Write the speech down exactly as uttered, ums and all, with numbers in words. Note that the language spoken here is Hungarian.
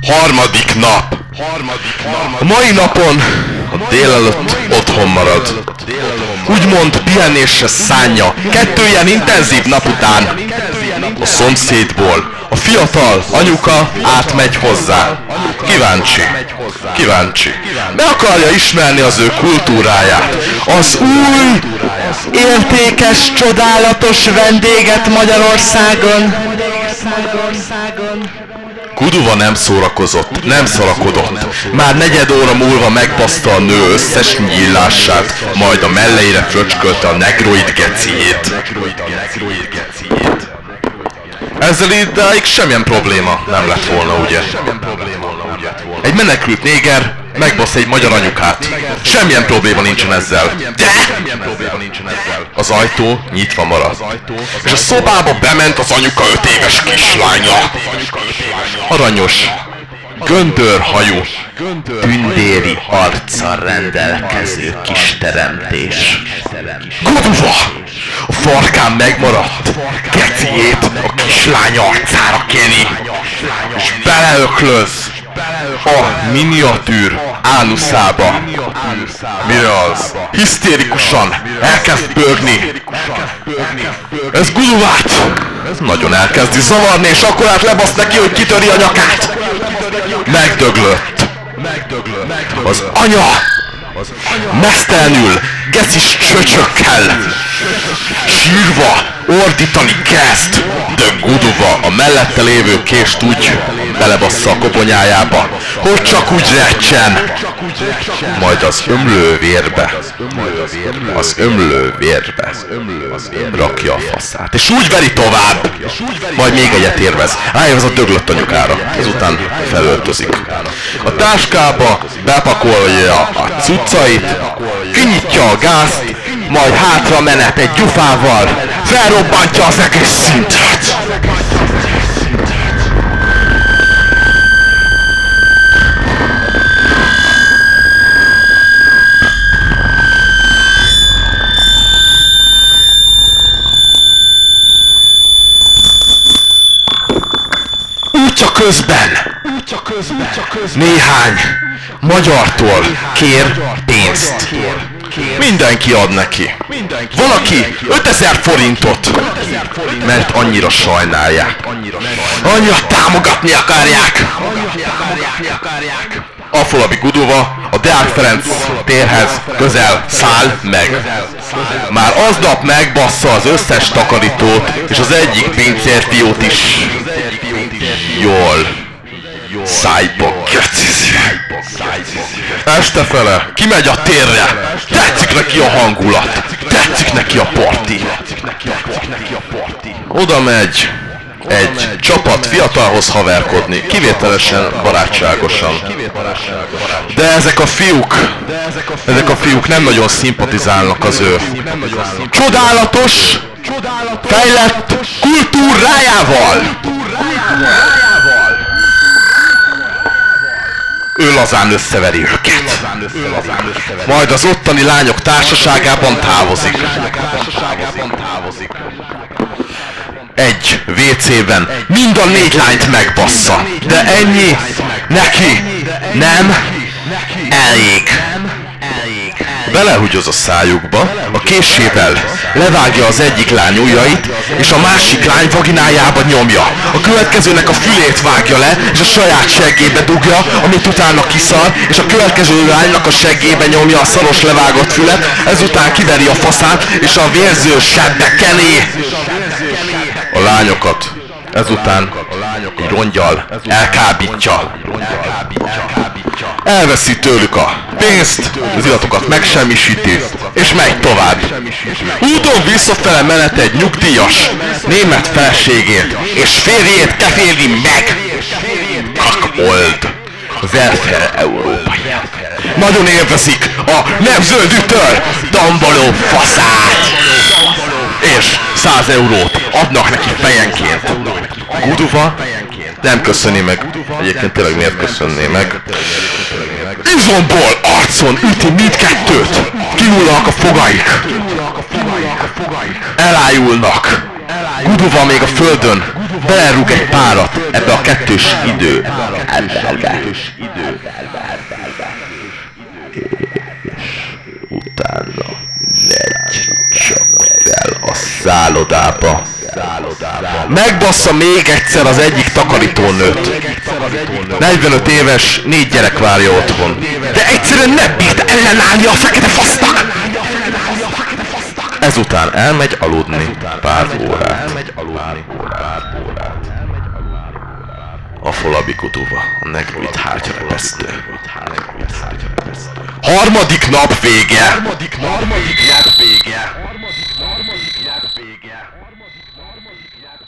Harmadik nap. A mai napon a délelőtt otthon marad. Úgymond pihenésre szánja. Kettő ilyen intenzív nap után a szomszédból a fiatal anyuka átmegy hozzá. Kíváncsi. Kíváncsi. Be akarja ismerni az ő kultúráját. Az új, értékes, csodálatos vendéget Magyarországon. Kuduva nem szórakozott, nem szarakodott. Már negyed óra múlva megbaszta a nő összes nyílását, majd a melleire fröcskölte a negroid geciét. Ezzel idáig semmilyen probléma nem lett volna, ugye? Egy menekült néger megbasz egy magyar anyukát. Semmilyen probléma nincsen ezzel. De! Az ajtó nyitva maradt. És a szobába bement az anyuka öt éves kislánya. Aranyos, göndörhajú, tündéri arccal rendelkező kis teremtés. Kuduva! A farkán megmaradt geciét a kislány arcára keni, és beleöklöz a miniatűr ánuszába. Mire az? Hisztérikusan elkezd bőgni. Ez Guduvát nagyon elkezdi zavarni, és akkor át lebasz neki, hogy kitöri a nyakát. Megdöglött. Az anya mesztelenül, gecis csöcsökkel sírva ordítani kezd, de Guduva a mellette lévő kést úgy belebassza a koponyájába, hogy csak úgy recsen, majd az ömlő vérbe, az ömlő vérbe rakja a faszát, és úgy veri tovább, majd még egyet érvez, rájövez a döglött anyukára, ezután felöltözik. A táskába bepakolja a cuccait, kinyitja a gázt, majd hátra menet egy gyufával, felrobbantja az egész szintet. Útja közben néhány magyartól kér pénzt. Mindenki ad neki. Van, aki ötezer forintot, mert annyira sajnálják. Annyira támogatni akarják. Afolabi Guduva a Deák Ferenc térhez közel száll meg. Már aznap megbassza az összes takarítót, és az egyik pincérfiót is jól szájba gecizi. Estefele kimegy a térre, tetszik neki a hangulat, tetszik neki a parti. Oda megy egy csapat fiatalhoz haverkodni, kivételesen barátságosan. De ezek a fiúk, ezek a fiúk nem nagyon szimpatizálnak az ő csodálatos, fejlett kultúrájával. Ő lazán összeveri őket. Majd az ottani lányok társaságában távozik. Egy vécében mind a négy lányt megbassza. De ennyi neki nem elég. Belehugyoz a szájukba, a késével levágja az egyik lány ujjait, és a másik lány vaginájába nyomja. A következőnek a fülét vágja le, és a saját seggébe dugja, amit utána kiszar, és a következő lánynak a seggébe nyomja a szaros levágott fület, ezután kiveri a faszát, és a vérző sebbe keni a lányokat. Ezután egy rongyal elkábítja. Elveszi tőlük a pénzt, az iratokat megsemmisíti, és megy tovább. Úton visszafele menet egy nyugdíjas német feleségét, és férjét keféli meg. Kakold. Welfare európai. Nagyon élvezik a nem zöldűtől damboló faszát. És száz eurót adnak neki fejenként. Guduva nem köszöni meg. Egyébként tényleg miért köszönné meg? Izomból arcon üti mindkettőt. Kihullanak a fogaik. Elájulnak. Guduva Gudova még a földön belerúg egy párat ebbe a kettős idő emberbe. És utána megy csak fel a szállodába. Megbassza még egyszer az egyik takarítónőt. negyvenöt éves, négy gyerek várja otthon. De egyszerűen nem bírt ellenállni a fekete fasznak! Ezután elmegy aludni pár órát. A Folabi Gudova, a Negrőit hátyrepesztő. Harmadik nap vége! Harmadik nap vége!